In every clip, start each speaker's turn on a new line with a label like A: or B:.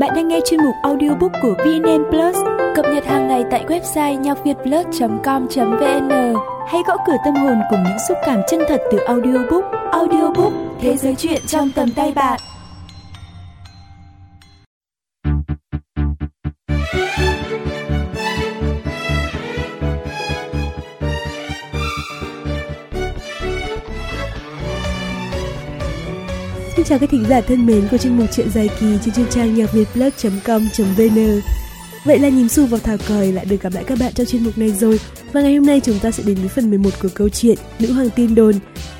A: Bạn đang nghe chuyên mục audiobook của VNN Plus, cập nhật hàng ngày tại website nhacvietplus.com.vn. Hãy gõ cửa tâm hồn cùng những xúc cảm chân thật từ audiobook. Audiobook, thế giới truyện trong tầm tay bạn.
B: Xin chào các thính giả thân mến của chuyên mục truyện dài kỳ trên chuyên trang nhacvietplus.com.vn. Vậy là Nhím Xù và Thảo Còi lại được gặp lại các bạn trong chuyên mục này rồi. Và ngày hôm nay chúng ta sẽ đến với phần 11 của câu chuyện Nữ Hoàng Tin Đồn.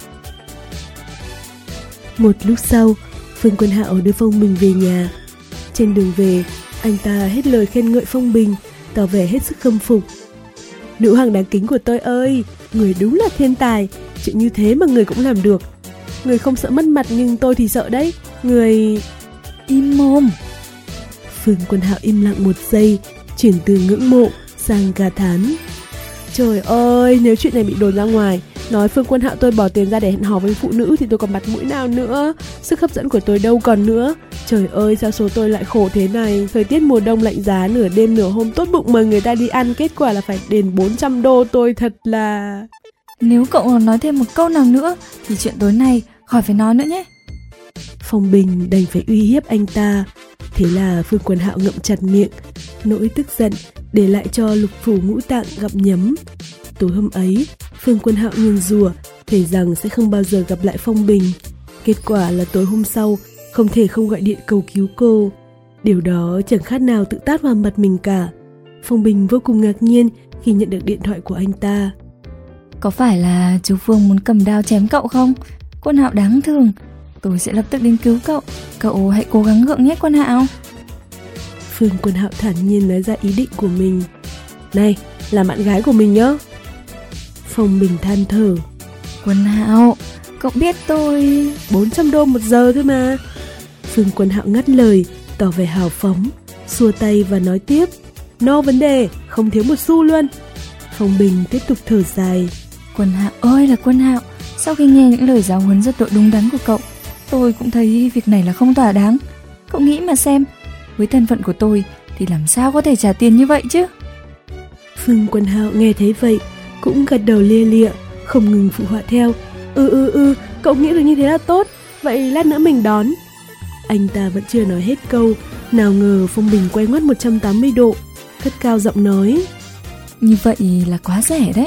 B: Một lúc sau, Phương Quân Hạo đưa Phong Bình về nhà. Trên đường về, anh ta hết lời khen ngợi Phong Bình, tỏ vẻ hết sức khâm phục. Nữ hoàng đáng kính của tôi ơi, người đúng là thiên tài, chuyện như thế mà người cũng làm được. Người không sợ mất mặt nhưng tôi thì sợ đấy. Người...
A: Im mồm.
B: Phương Quân Hạo im lặng một giây, chuyển từ ngưỡng mộ sang ca thán. Trời ơi, nếu chuyện này bị đồn ra ngoài, nói Phương Quân Hạo tôi bỏ tiền ra để hẹn hò với phụ nữ thì tôi còn mặt mũi nào nữa. Sức hấp dẫn của tôi đâu còn nữa. Trời ơi, sao số tôi lại khổ thế này. Thời tiết mùa đông lạnh giá, nửa đêm nửa hôm tốt bụng mời người ta đi ăn, kết quả là phải đền 400 đô. Tôi thật là...
A: Nếu cậu còn nói thêm một câu nào nữa thì chuyện tối nay khỏi phải nói nữa nhé.
B: Phong Bình đành phải uy hiếp anh ta. Thế là Phương Quân Hạo ngậm chặt miệng, nỗi tức giận để lại cho lục phủ ngũ tạng gặm nhấm. Tối hôm ấy, Phương Quân Hạo nguyền rủa thề rằng sẽ không bao giờ gặp lại Phong Bình. Kết quả là tối hôm sau không thể không gọi điện cầu cứu cô. Điều đó chẳng khác nào tự tát vào mặt mình cả. Phong Bình vô cùng ngạc nhiên khi nhận được điện thoại của anh ta.
A: Có phải là chú Phương muốn cầm đao chém cậu không? Quân Hạo đáng thương. Tôi sẽ lập tức đến cứu cậu. Cậu hãy cố gắng gượng nhé Quân Hạo.
B: Phương Quân Hạo thản nhiên nói ra ý định của mình. Này, là bạn gái của mình nhá. Phong Bình than thở.
A: Quân Hạo, cậu biết tôi...
B: 400 đô một giờ thôi mà. Phương Quân Hạo ngắt lời, tỏ vẻ hào phóng, xua tay và nói tiếp. No vấn đề, không thiếu một xu luôn. Phong Bình tiếp tục thở dài.
A: Quân Hạo ơi là Quân Hạo, sau khi nghe những lời giáo huấn rất độ đúng đắn của cậu, tôi cũng thấy việc này là không thỏa đáng. Cậu nghĩ mà xem, với thân phận của tôi thì làm sao có thể trả tiền như vậy chứ?
B: Phương Quân Hạo nghe thấy vậy cũng gật đầu lia lịa, không ngừng phụ họa theo. Cậu nghĩ được như thế là tốt. Vậy lát nữa mình đón. Anh ta vẫn chưa nói hết câu, nào ngờ Phong Bình quay ngoắt 180 độ, cất cao giọng nói.
A: Như vậy là quá rẻ đấy.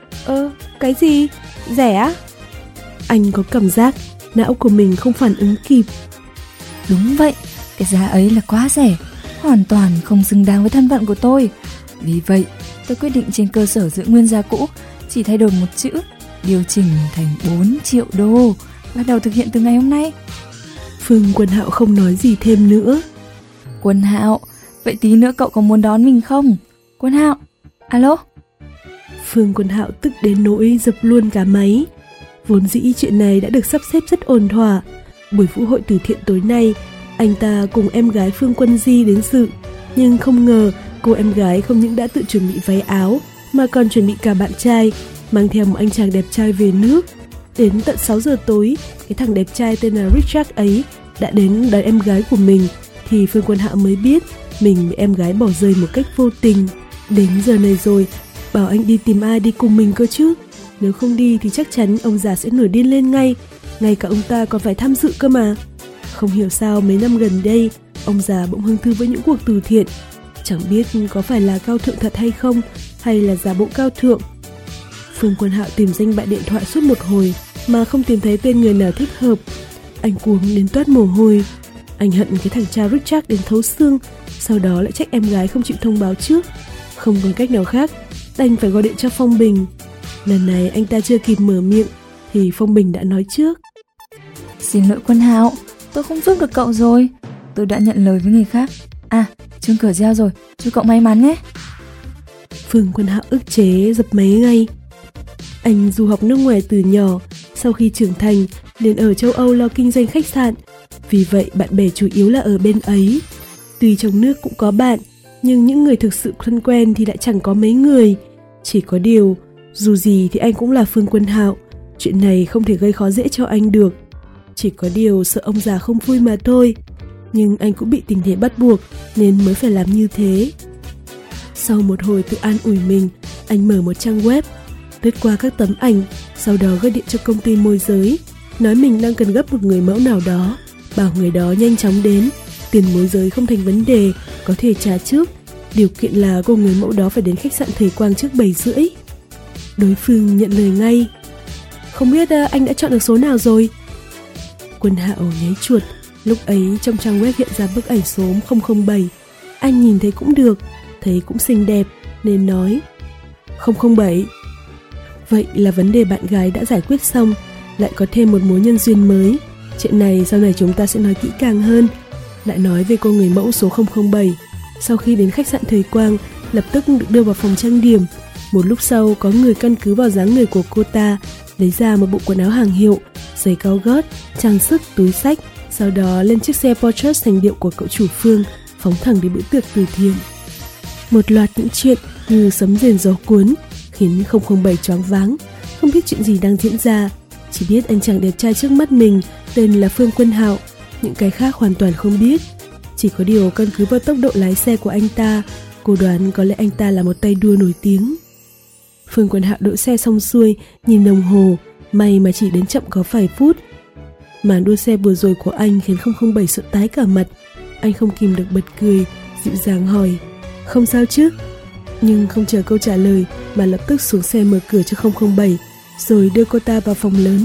B: Cái gì? Rẻ á? Anh có cảm giác não của mình không phản ứng kịp.
A: Đúng vậy, cái giá ấy là quá rẻ, hoàn toàn không xứng đáng với thân phận của tôi. Vì vậy, tôi quyết định trên cơ sở giữ nguyên giá cũ, chỉ thay đổi một chữ, điều chỉnh thành 4 triệu đô, bắt đầu thực hiện từ ngày hôm nay.
B: Phương Quân Hạo không nói gì thêm nữa.
A: Quân Hạo, vậy tí nữa cậu có muốn đón mình không? Quân Hạo, alo?
B: Phương Quân Hạo tức đến nỗi dập luôn cả máy. Vốn dĩ chuyện này đã được sắp xếp rất ổn thỏa. Buổi vũ hội từ thiện tối nay, anh ta cùng em gái Phương Quân Di đến dự. Nhưng không ngờ cô em gái không những đã tự chuẩn bị váy áo mà còn chuẩn bị cả bạn trai, mang theo một anh chàng đẹp trai về nước. Đến tận 6 giờ tối, cái thằng đẹp trai tên là Richard ấy đã đến đón em gái của mình, thì Phương Quân Hạo mới biết mình bị em gái bỏ rơi một cách vô tình. Đến giờ này rồi, bảo anh đi tìm ai đi cùng mình cơ chứ. Nếu không đi thì chắc chắn ông già sẽ nổi điên lên ngay. Ngay cả ông ta còn phải tham dự cơ mà. Không hiểu sao mấy năm gần đây ông già bỗng hứng thú với những cuộc từ thiện. Chẳng biết có phải là cao thượng thật hay không, hay là giả bộ cao thượng. Phương Quân Hạo tìm danh bạ điện thoại suốt một hồi mà không tìm thấy tên người nào thích hợp. Anh cuống đến toát mồ hôi. Anh hận cái thằng cha Richard đến thấu xương, sau đó lại trách em gái không chịu thông báo trước. Không còn cách nào khác, đành phải gọi điện cho Phong Bình. Lần này anh ta chưa kịp mở miệng thì Phong Bình đã nói trước.
A: Xin lỗi Quân Hạo, tôi không giúp được cậu rồi. Tôi đã nhận lời với người khác. Chuông cửa reo rồi, chúc cậu may mắn nhé.
B: Phương Quân Hạo ức chế dập máy ngay. Anh du học nước ngoài từ nhỏ, sau khi trưởng thành liền ở châu Âu lo kinh doanh khách sạn. Vì vậy bạn bè chủ yếu là ở bên ấy. Tuy trong nước cũng có bạn, nhưng những người thực sự thân quen thì lại chẳng có mấy người. Chỉ có điều, dù gì thì anh cũng là Phương Quân Hạo, chuyện này không thể gây khó dễ cho anh được. Chỉ có điều sợ ông già không vui mà thôi. nhưng anh cũng bị tình thế bắt buộc nên mới phải làm như thế. Sau một hồi tự an ủi mình, anh mở một trang web, lướt qua các tấm ảnh, sau đó gọi điện cho công ty môi giới, nói mình đang cần gấp một người mẫu nào đó, bảo người đó nhanh chóng đến, tiền môi giới không thành vấn đề, có thể trả trước, điều kiện là cô người mẫu đó phải đến khách sạn Thời Quang trước 7:30. Đối phương nhận lời ngay. Không biết anh đã chọn được số nào rồi? Quân Hạo nháy chuột, lúc ấy trong trang web hiện ra bức ảnh số 007. Anh nhìn thấy cũng được, thấy cũng xinh đẹp, nên nói 007. Vậy là vấn đề bạn gái đã giải quyết xong, lại có thêm một mối nhân duyên mới. Chuyện này sau này chúng ta sẽ nói kỹ càng hơn. Lại nói về cô người mẫu số 007. Sau khi đến khách sạn Thời Quang, lập tức được đưa vào phòng trang điểm. Một lúc sau có người căn cứ vào dáng người của cô ta, lấy ra một bộ quần áo hàng hiệu, giày cao gót, trang sức, túi xách, sau đó lên chiếc xe Porsche sành điệu của cậu chủ Phương, phóng thẳng đến bữa tiệc từ thiện. Một loạt những chuyện như sấm rền gió cuốn, khiến 007 choáng váng, không biết chuyện gì đang diễn ra. Chỉ biết anh chàng đẹp trai trước mắt mình tên là Phương Quân Hạo, những cái khác hoàn toàn không biết. Chỉ có điều căn cứ vào tốc độ lái xe của anh ta, cô đoán có lẽ anh ta là một tay đua nổi tiếng. Phương Quân Hạo đỗ xe xong xuôi, nhìn đồng hồ, may mà chỉ đến chậm có vài phút. Màn đua xe vừa rồi của anh khiến 007 sợ tái cả mặt. Anh không kìm được bật cười, dịu dàng hỏi, không sao chứ? Nhưng không chờ câu trả lời mà lập tức xuống xe mở cửa cho 007, rồi đưa cô ta vào phòng lớn.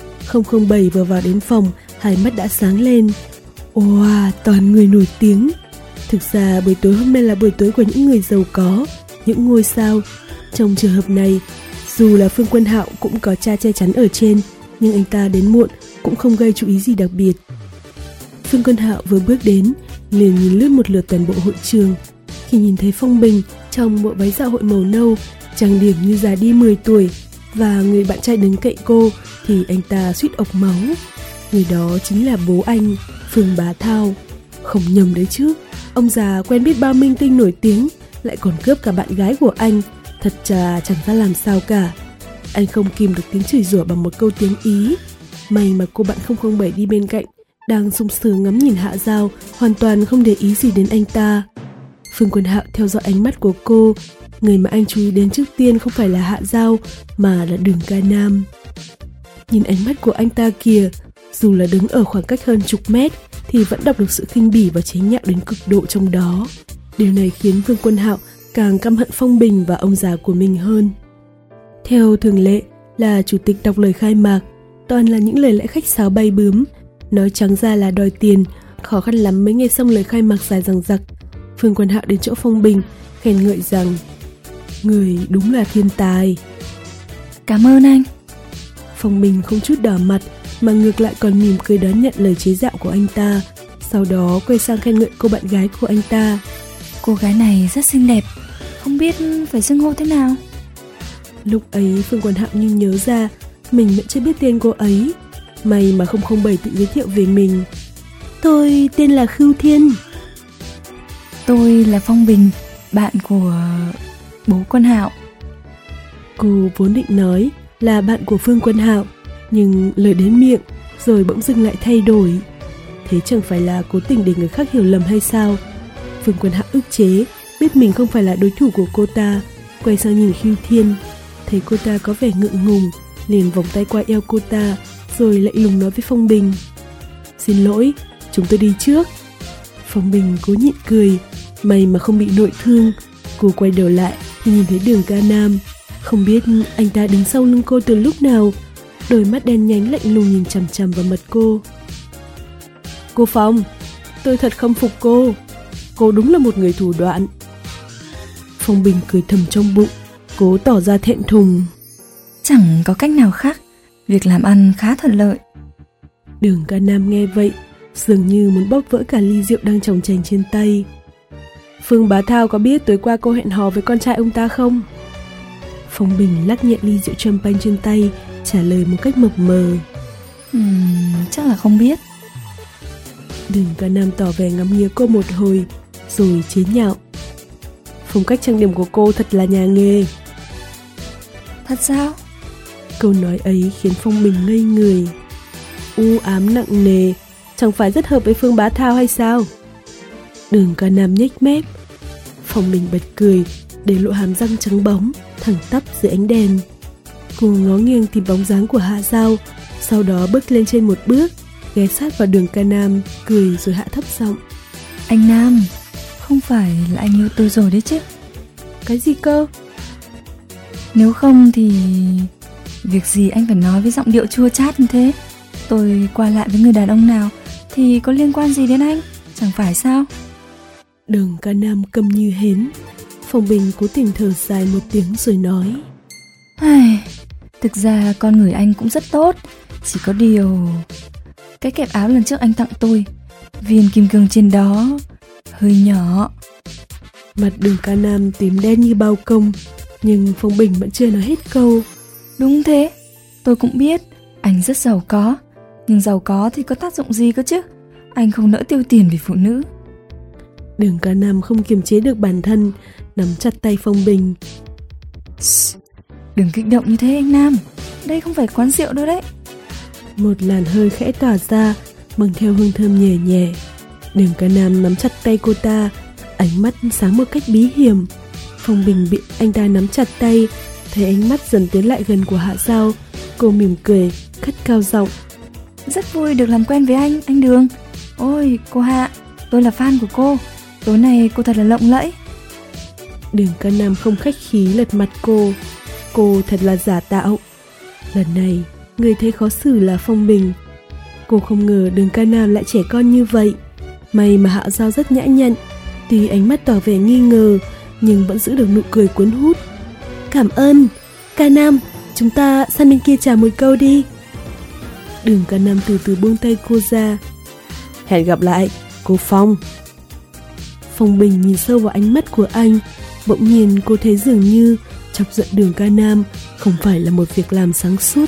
B: 007 vừa vào đến phòng, hai mắt đã sáng lên. Wow, toàn người nổi tiếng. Thực ra buổi tối hôm nay là buổi tối của những người giàu có, những ngôi sao. Trong trường hợp này, dù là Phương Quân Hạo cũng có cha che chắn ở trên, nhưng anh ta đến muộn cũng không gây chú ý gì đặc biệt. Phương Quân Hạo vừa bước đến, liền nhìn lướt một lượt toàn bộ hội trường. Khi nhìn thấy Phong Bình trong bộ váy dạ hội màu nâu, trang điểm như già đi 10 tuổi, và người bạn trai đứng cạnh cô, thì anh ta suýt ộc máu. Người đó chính là bố anh, Phương Bá Thao. Không nhầm đấy chứ, ông già quen biết bao minh tinh nổi tiếng, lại còn cướp cả bạn gái của anh, thật chà chẳng ra làm sao cả. Anh không kìm được tiếng chửi rủa bằng một câu tiếng Ý. May mà cô bạn 007 đi bên cạnh, đang sung sướng ngắm nhìn Hạ Giao, hoàn toàn không để ý gì đến anh ta. Phương Quân Hạo theo dõi ánh mắt của cô. Người mà anh chú ý đến trước tiên không phải là Hạ Giao, mà là Đường Ca Nam. Nhìn ánh mắt của anh ta kìa, dù là đứng ở khoảng cách hơn chục mét thì vẫn đọc được sự khinh bỉ và chế nhạo đến cực độ trong đó. Điều này khiến Phương Quân Hạo càng căm hận Phong Bình và ông già của mình hơn. Theo thường lệ là chủ tịch đọc lời khai mạc, toàn là những lời lẽ khách sáo bay bướm, nói trắng ra là đòi tiền, khó khăn lắm mới nghe xong lời khai mạc dài dằng dặc. Phương Quân Hạo đến chỗ Phong Bình, khen ngợi rằng người đúng là thiên tài.
A: Cảm ơn anh.
B: Phong Bình không chút đỏ mặt, mà ngược lại còn mỉm cười đón nhận lời chế giễu của anh ta, sau đó quay sang khen ngợi cô bạn gái của anh ta.
A: Cô gái này rất xinh đẹp, không biết phải xưng hô thế nào.
B: Lúc ấy Phương Quân Hạo như nhớ ra mình vẫn chưa biết tên cô ấy. May mà 007 tự giới thiệu về mình. Tôi tên là Khưu Thiên.
A: Tôi là Phong Bình, bạn của bố Quân Hạo.
B: Cô vốn định nói là bạn của Phương Quân Hạo, nhưng lời đến miệng rồi bỗng dưng lại thay đổi. Thế chẳng phải là cố tình để người khác hiểu lầm hay sao? Phương Quân Hạo ức chế, biết mình không phải là đối thủ của cô ta, quay sang nhìn Khưu Thiên, thấy cô ta có vẻ ngượng ngùng, liền vòng tay qua eo cô ta, rồi lạnh lùng nói với Phong Bình, xin lỗi, chúng tôi đi trước. Phong Bình cố nhịn cười, may mà không bị nội thương. Cô quay đầu lại thì nhìn thấy Đường Ca Nam. Không biết anh ta đứng sau lưng cô từ lúc nào, đôi mắt đen nhánh lạnh lùng nhìn chằm chằm vào mặt cô. Cô Phong, tôi thật khâm phục cô. Cô đúng là một người thủ đoạn. Phong Bình cười thầm trong bụng, cố tỏ ra thẹn thùng.
A: Chẳng có cách nào khác, việc làm ăn khá thuận lợi.
B: Đường Ca Nam nghe vậy, dường như muốn bóp vỡ cả ly rượu đang chồng chành trên tay. Phương Bá Thao có biết tối qua cô hẹn hò với con trai ông ta không? Phong Bình lắc nhẹ ly rượu champagne trên tay, trả lời một cách mập mờ.
A: Chắc là không biết.
B: Đường Ca Nam tỏ vẻ ngắm nghía cô một hồi, rồi chế nhạo. Phong cách trang điểm của cô thật là nhà nghề.
A: Thật sao?
B: Câu nói ấy khiến Phong Bình ngây người. U ám nặng nề, chẳng phải rất hợp với Phương Bá Thao hay sao? Đường Ca Nam nhếch mép. Phong Bình bật cười, để lộ hàm răng trắng bóng, thẳng tắp dưới ánh đèn. Cô ngó nghiêng tìm bóng dáng của Hạ Giao, sau đó bước lên trên một bước, ghé sát vào Đường Ca Nam, cười rồi hạ thấp giọng.
A: Anh Nam, không phải là anh yêu tôi rồi đấy chứ?
B: Cái gì cơ?
A: Nếu không thì việc gì anh phải nói với giọng điệu chua chát như thế? Tôi qua lại với người đàn ông nào thì có liên quan gì đến anh, chẳng phải sao?
B: Đường Ca Nam câm như hến. Phong Bình cố tình thở dài một tiếng rồi nói.
A: Thực ra con người anh cũng rất tốt, chỉ có điều cái kẹp áo lần trước anh tặng tôi, viên kim cương trên đó hơi nhỏ.
B: Mặt Đường Ca Nam tím đen như bao công, nhưng Phong Bình vẫn chưa nói hết câu.
A: Đúng thế, tôi cũng biết anh rất giàu có, nhưng giàu có thì có tác dụng gì cơ chứ? Anh không nỡ tiêu tiền vì phụ nữ.
B: Đường Ca Nam không kiềm chế được bản thân, nắm chặt tay Phong Bình.
A: Đừng kích động như thế anh Nam, đây không phải quán rượu đâu đấy.
B: Một làn hơi khẽ tỏa ra, mang theo hương thơm nhẹ nhẹ. Đường Ca Nam nắm chặt tay cô ta, ánh mắt sáng một cách bí hiểm. Phong Bình bị anh ta nắm chặt tay, thấy ánh mắt dần tiến lại gần của Hạ Giao. Cô mỉm cười, cất cao giọng.
A: Rất vui được làm quen với anh Đường. Ôi, cô Hạ, tôi là fan của cô. Tối nay cô thật là lộng lẫy.
B: Đường Ca Nam không khách khí lật mặt cô. Cô thật là giả tạo. Lần này, người thấy khó xử là Phong Bình. Cô không ngờ Đường Ca Nam lại trẻ con như vậy. May mà Hạ Giao rất nhã nhặn, tuy ánh mắt tỏ vẻ nghi ngờ, nhưng vẫn giữ được nụ cười cuốn hút. Cảm ơn, Ca Nam, chúng ta sang bên kia chào một câu đi. Đường Ca Nam từ từ buông tay cô ra. Hẹn gặp lại, cô Phong. Phong Bình nhìn sâu vào ánh mắt của anh. Bỗng nhiên cô thấy dường như chọc giận Đường Ca Nam không phải là một việc làm sáng suốt.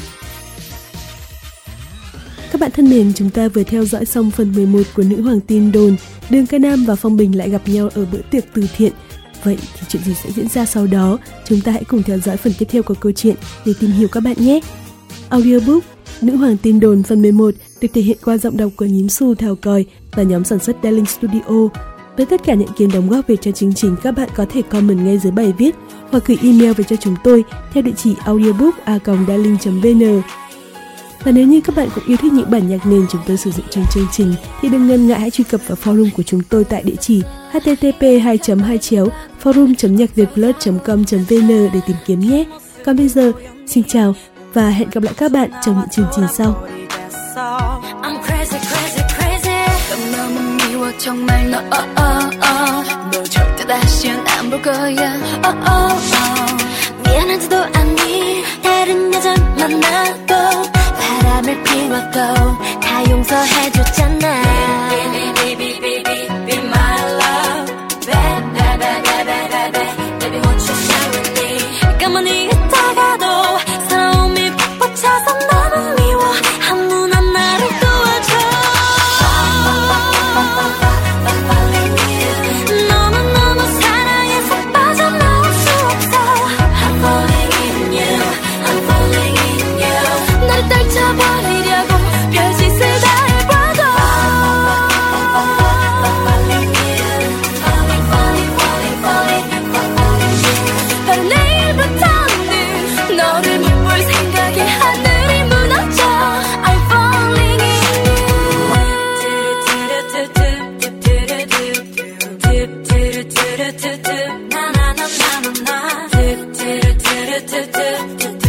B: Các bạn thân mến, chúng ta vừa theo dõi xong phần 11 của Nữ Hoàng Tin Đồn. Đường Ca Nam và Phong Bình lại gặp nhau ở bữa tiệc từ thiện. Vậy thì chuyện gì sẽ diễn ra sau đó? Chúng ta hãy cùng theo dõi phần tiếp theo của câu chuyện để tìm hiểu các bạn nhé. Audiobook Nữ Hoàng Tin Đồn phần 11 được thể hiện qua giọng đọc của Nhím Xu, Thảo Còi và nhóm sản xuất Darling Studio. Với tất cả những kiến đóng góp về cho chương trình, các bạn có thể comment ngay dưới bài viết hoặc gửi email về cho chúng tôi theo địa chỉ audiobook@darling.vn. Và nếu như các bạn cũng yêu thích những bản nhạc nền chúng tôi sử dụng trong chương trình thì đừng ngần ngại hãy truy cập vào forum của chúng tôi tại địa chỉ http://forum.nhacvietplus.com.vn để tìm kiếm nhé. Còn bây giờ, xin chào và hẹn gặp lại các bạn trong những chương trình sau.
C: 정말 너 절대 다시는 안 볼 거야 미안하지도 않니 다른 여자 만나도 바람을 피워도 다 용서해줬잖아 Baby be my love Baby won't you shine with me 가만히 있다가도 서러움이 벅차서 너무 미워 아무나 나를 도와줘 na na na na na na